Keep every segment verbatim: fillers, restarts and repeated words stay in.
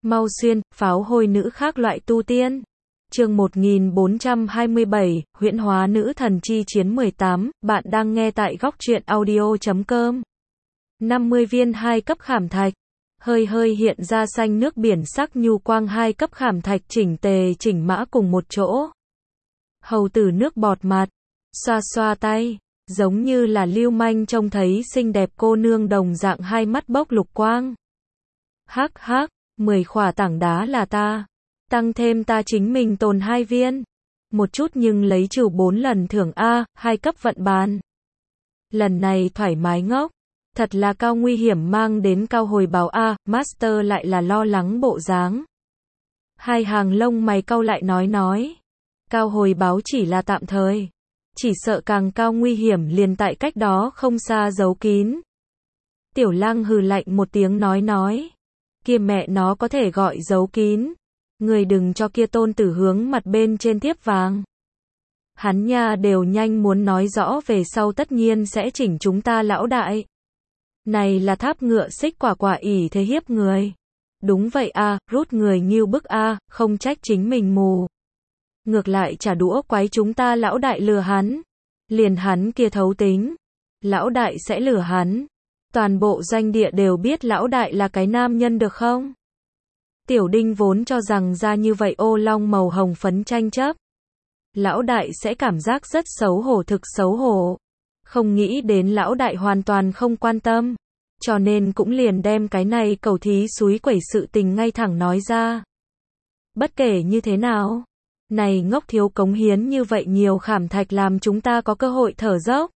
Mau xuyên, pháo hôi nữ khác loại tu tiên. Chương một nghìn bốn trăm hai mươi bảy, huyễn hóa nữ thần chi chiến mười tám, bạn đang nghe tại góc truyện audio chấm com. năm mươi viên hai cấp khảm thạch. Hơi hơi hiện ra xanh nước biển sắc nhu quang hai cấp khảm thạch chỉnh tề chỉnh mã cùng một chỗ. Hầu tử nước bọt mặt, xoa xoa tay, giống như là lưu manh trông thấy xinh đẹp cô nương đồng dạng hai mắt bốc lục quang. Hắc hắc, mười khỏa tảng đá là ta. Tăng thêm ta chính mình tồn hai viên. Một chút nhưng lấy trừ bốn lần thưởng A, hai cấp vận bàn. Lần này thoải mái ngốc. Thật là cao nguy hiểm mang đến cao hồi báo A, Master lại là lo lắng bộ dáng. Hai hàng lông mày cau lại nói nói. Cao hồi báo chỉ là tạm thời. Chỉ sợ càng cao nguy hiểm liền tại cách đó không xa giấu kín. Tiểu Lang hừ lạnh một tiếng nói nói. Kia mẹ nó có thể gọi giấu kín. Người đừng cho kia tôn tử hướng mặt bên trên tiếp vàng. Hắn nha đều nhanh muốn nói rõ về sau tất nhiên sẽ chỉnh chúng ta lão đại. Này là tháp ngựa xích quả quả ỷ thế hiếp người. Đúng vậy a, rút người nghiêu bức a, không trách chính mình mù. Ngược lại trả đũa quái chúng ta lão đại lừa hắn. Liền hắn kia thấu tính. Lão đại sẽ lừa hắn. Toàn bộ doanh địa đều biết lão đại là cái nam nhân được không? Tiểu Đinh vốn cho rằng ra như vậy ô long màu hồng phấn tranh chấp. Lão đại sẽ cảm giác rất xấu hổ thực xấu hổ. Không nghĩ đến lão đại hoàn toàn không quan tâm. Cho nên cũng liền đem cái này cầu thí xúi quẩy sự tình ngay thẳng nói ra. Bất kể như thế nào. Này ngốc thiếu cống hiến như vậy nhiều khảm thạch làm chúng ta có cơ hội thở dốc.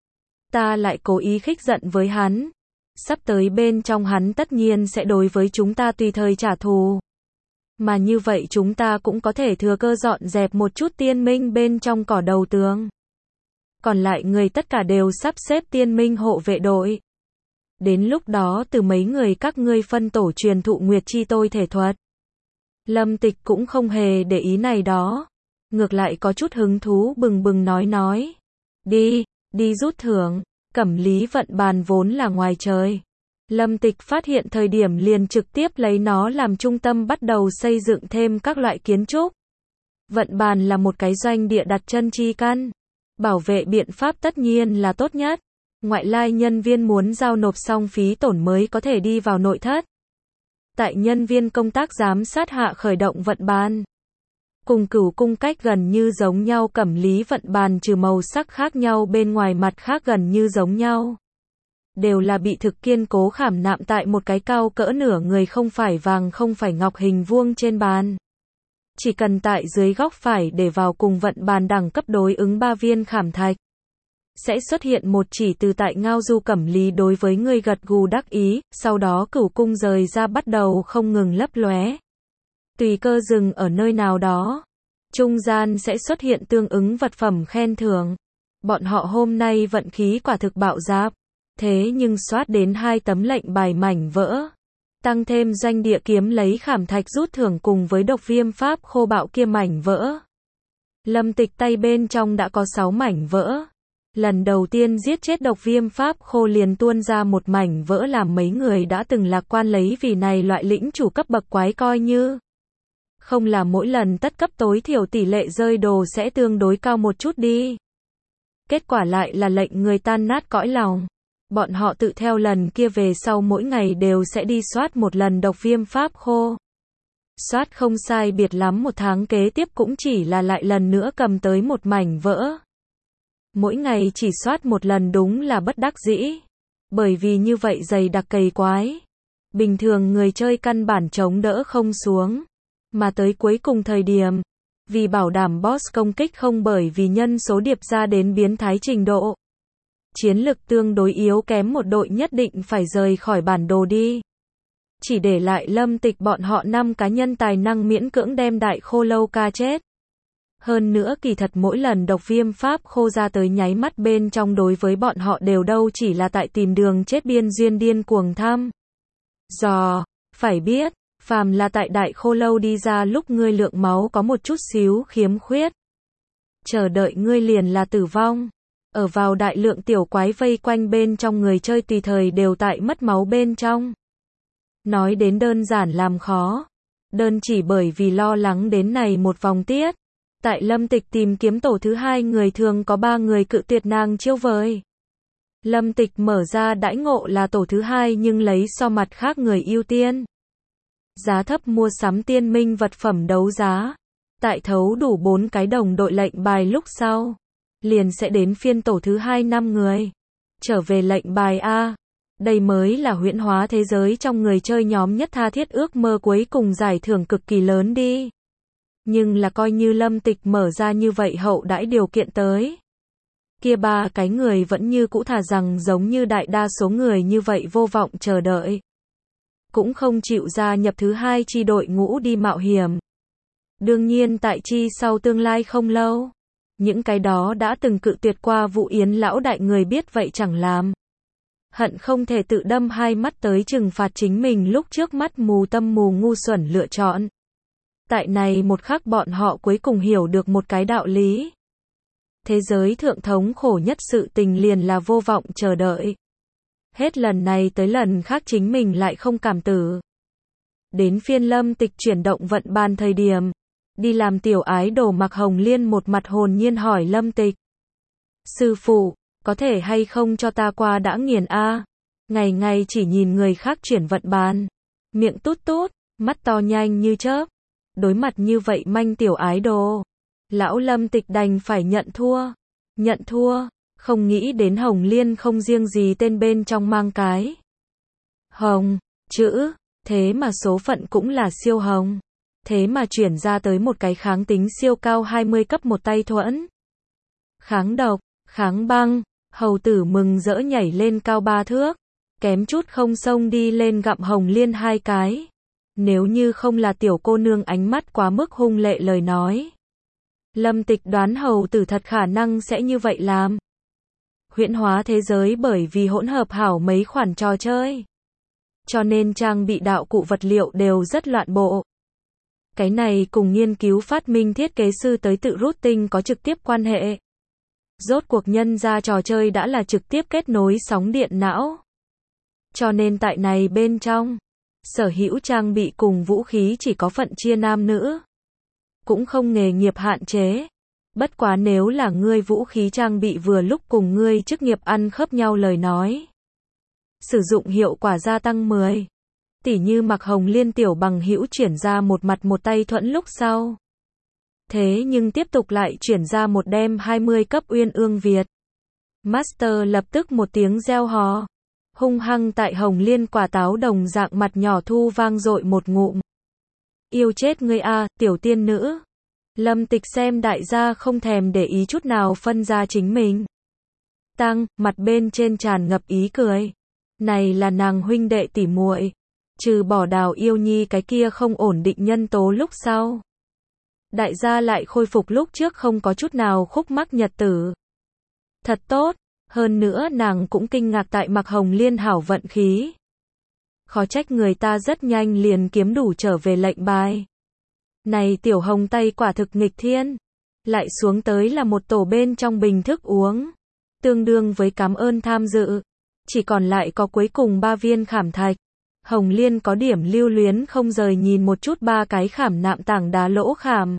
Ta lại cố ý khích giận với hắn. Sắp tới bên trong hắn tất nhiên sẽ đối với chúng ta tùy thời trả thù. Mà như vậy chúng ta cũng có thể thừa cơ dọn dẹp một chút tiên minh bên trong cỏ đầu tường. Còn lại người tất cả đều sắp xếp tiên minh hộ vệ đội. Đến lúc đó từ mấy người các ngươi phân tổ truyền thụ Nguyệt Chi tôi thể thuật. Lâm Tịch cũng không hề để ý này đó. Ngược lại có chút hứng thú bừng bừng nói nói. Đi, đi rút thưởng. Cẩm lý vận bàn vốn là ngoài trời. Lâm Tịch phát hiện thời điểm liền trực tiếp lấy nó làm trung tâm bắt đầu xây dựng thêm các loại kiến trúc. Vận bàn là một cái doanh địa đặt chân chi căn. Bảo vệ biện pháp tất nhiên là tốt nhất. Ngoại lai nhân viên muốn giao nộp xong phí tổn mới có thể đi vào nội thất. Tại nhân viên công tác giám sát hạ khởi động vận bàn. Cùng Cửu cung cách gần như giống nhau cẩm lý vận bàn trừ màu sắc khác nhau bên ngoài mặt khác gần như giống nhau. Đều là bị thực kiên cố khảm nạm tại một cái cao cỡ nửa người không phải vàng không phải ngọc hình vuông trên bàn. Chỉ cần tại dưới góc phải để vào cùng vận bàn đẳng cấp đối ứng ba viên khảm thạch. Sẽ xuất hiện một chỉ từ tại ngao du cẩm lý đối với người gật gù đắc ý, sau đó Cửu cung rời ra bắt đầu không ngừng lấp lóe. Tùy cơ dừng ở nơi nào đó. Trung gian sẽ xuất hiện tương ứng vật phẩm khen thưởng. Bọn họ hôm nay vận khí quả thực bạo dạp. Thế nhưng soát đến hai tấm lệnh bài mảnh vỡ. Tăng thêm doanh địa kiếm lấy khảm thạch rút thưởng cùng với độc viêm pháp khô bạo kia mảnh vỡ. Lâm Tịch tay bên trong đã có sáu mảnh vỡ. Lần đầu tiên giết chết độc viêm pháp khô liền tuôn ra một mảnh vỡ làm mấy người đã từng lạc quan lấy vì này loại lĩnh chủ cấp bậc quái coi như. Không là mỗi lần tất cấp tối thiểu tỷ lệ rơi đồ sẽ tương đối cao một chút đi. Kết quả lại là lệnh người tan nát cõi lòng. Bọn họ tự theo lần kia về sau mỗi ngày đều sẽ đi soát một lần độc viêm pháp khô. Soát không sai biệt lắm một tháng kế tiếp cũng chỉ là lại lần nữa cầm tới một mảnh vỡ. Mỗi ngày chỉ soát một lần đúng là bất đắc dĩ. Bởi vì như vậy dày đặc cày quái. Bình thường người chơi căn bản chống đỡ không xuống. Mà tới cuối cùng thời điểm, vì bảo đảm boss công kích không bởi vì nhân số điệp ra đến biến thái trình độ. Chiến lực tương đối yếu kém một đội nhất định phải rời khỏi bản đồ đi. Chỉ để lại Lâm Tịch bọn họ năm cá nhân tài năng miễn cưỡng đem đại khô lâu ca chết. Hơn nữa kỳ thật mỗi lần độc viêm pháp khô ra tới nháy mắt bên trong đối với bọn họ đều đâu chỉ là tại tìm đường chết biên duyên điên cuồng thăm. Dò, phải biết. Phàm là tại đại khô lâu đi ra lúc ngươi lượng máu có một chút xíu khiếm khuyết. Chờ đợi ngươi liền là tử vong. Ở vào đại lượng tiểu quái vây quanh bên trong người chơi tùy thời đều tại mất máu bên trong. Nói đến đơn giản làm khó. Đơn chỉ bởi vì lo lắng đến này một vòng tiết. Tại Lâm Tịch tìm kiếm tổ thứ hai người thường có ba người cự tuyệt nàng chiêu vời. Lâm Tịch mở ra đãi ngộ là tổ thứ hai nhưng lấy so mặt khác người ưu tiên. Giá thấp mua sắm tiên minh vật phẩm đấu giá. Tại thấu đủ bốn cái đồng đội lệnh bài lúc sau. Liền sẽ đến phiên tổ thứ hai năm người. Trở về lệnh bài A. Đây mới là huyễn hóa thế giới trong người chơi nhóm nhất tha thiết ước mơ cuối cùng giải thưởng cực kỳ lớn đi. Nhưng là coi như Lâm Tịch mở ra như vậy hậu đãi điều kiện tới. Kia ba cái người vẫn như cũ thà rằng giống như đại đa số người như vậy vô vọng chờ đợi. Cũng không chịu gia nhập thứ hai chi đội ngũ đi mạo hiểm. Đương nhiên tại chi sau tương lai không lâu. Những cái đó đã từng cự tuyệt qua vụ yến lão đại người biết vậy chẳng làm. Hận không thể tự đâm hai mắt tới trừng phạt chính mình lúc trước mắt mù tâm mù ngu xuẩn lựa chọn. Tại này một khắc bọn họ cuối cùng hiểu được một cái đạo lý. Thế giới thượng thống khổ nhất sự tình liền là vô vọng chờ đợi. Hết lần này tới lần khác chính mình lại không cảm tử. Đến phiên Lâm Tịch chuyển động vận bàn thời điểm. Đi làm tiểu ái đồ Mạc Hồng Liên một mặt hồn nhiên hỏi Lâm Tịch. Sư phụ, có thể hay không cho ta qua đã nghiền a? Ngày ngày chỉ nhìn người khác chuyển vận bàn. Miệng tút tút, mắt to nhanh như chớp. Đối mặt như vậy manh tiểu ái đồ. Lão Lâm Tịch đành phải nhận thua. Nhận thua, không nghĩ đến Hồng Liên không riêng gì tên bên trong mang cái. Hồng, chữ, thế mà số phận cũng là siêu hồng. Thế mà chuyển ra tới một cái kháng tính siêu cao hai mươi cấp một tay thuẫn. Kháng độc, kháng băng, hầu tử mừng rỡ nhảy lên cao ba thước. Kém chút không xông đi lên gặm Hồng Liên hai cái. Nếu như không là tiểu cô nương ánh mắt quá mức hung lệ lời nói. Lâm Tịch đoán hầu tử thật khả năng sẽ như vậy làm. Huyễn hóa thế giới bởi vì hỗn hợp hảo mấy khoản trò chơi. Cho nên trang bị đạo cụ vật liệu đều rất loạn bộ. Cái này cùng nghiên cứu phát minh thiết kế sư tới tự rút tinh có trực tiếp quan hệ. Rốt cuộc nhân ra trò chơi đã là trực tiếp kết nối sóng điện não. Cho nên tại này bên trong, sở hữu trang bị cùng vũ khí chỉ có phận chia nam nữ. Cũng không nghề nghiệp hạn chế. Bất quá nếu là ngươi vũ khí trang bị vừa lúc cùng ngươi chức nghiệp ăn khớp nhau lời nói. Sử dụng hiệu quả gia tăng mười. Tỉ như Mạc Hồng Liên tiểu bằng hữu chuyển ra một mặt một tay thuẫn lúc sau. Thế nhưng tiếp tục lại chuyển ra một đem hai mươi cấp Uyên Ương Việt. Master lập tức một tiếng reo hò. Hung hăng tại Hồng Liên quả táo đồng dạng mặt nhỏ thu vang dội một ngụm. Yêu chết ngươi a, tiểu tiên nữ. Lâm Tịch xem đại gia không thèm để ý chút nào phân ra chính mình. Tăng, mặt bên trên tràn ngập ý cười. Này là nàng huynh đệ tỉ muội. Trừ bỏ Đào Yêu Nhi cái kia không ổn định nhân tố lúc sau. Đại gia lại khôi phục lúc trước không có chút nào khúc mắc nhật tử. Thật tốt, hơn nữa nàng cũng kinh ngạc tại Mạc Hồng Liên hảo vận khí. Khó trách người ta rất nhanh liền kiếm đủ trở về lệnh bài. Này tiểu hồng tay quả thực nghịch thiên. Lại xuống tới là một tổ bên trong bình thức uống. Tương đương với cảm ơn tham dự. Chỉ còn lại có cuối cùng ba viên khảm thạch. Hồng Liên có điểm lưu luyến không rời nhìn một chút ba cái khảm nạm tảng đá lỗ khảm.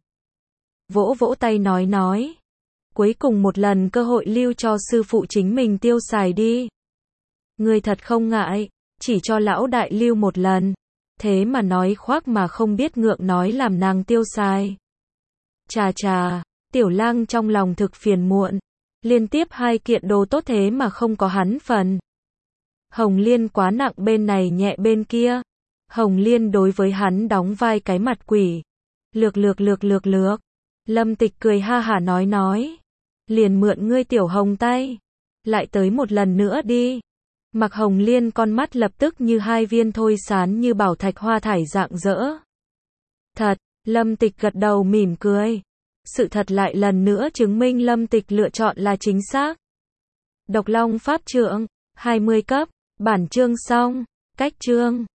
Vỗ vỗ tay nói nói. Cuối cùng một lần cơ hội lưu cho sư phụ chính mình tiêu xài đi. Ngươi thật không ngại, chỉ cho lão đại lưu một lần. Thế mà nói khoác mà không biết ngượng nói làm nàng tiêu xài. Chà chà, tiểu lang trong lòng thực phiền muộn. Liên tiếp hai kiện đồ tốt thế mà không có hắn phần. Hồng Liên quá nặng bên này nhẹ bên kia. Hồng Liên đối với hắn đóng vai cái mặt quỷ. Lược lược lược lược lược. Lâm Tịch cười ha hả nói nói. Liền mượn ngươi tiểu hồng tay. Lại tới một lần nữa đi. Mạc Hồng Liên con mắt lập tức như hai viên thôi sán như bảo thạch hoa thải rạng rỡ. Thật, Lâm Tịch gật đầu mỉm cười. Sự thật lại lần nữa chứng minh Lâm Tịch lựa chọn là chính xác. Độc Long Pháp Trượng, hai mươi cấp, bản chương xong, cách chương.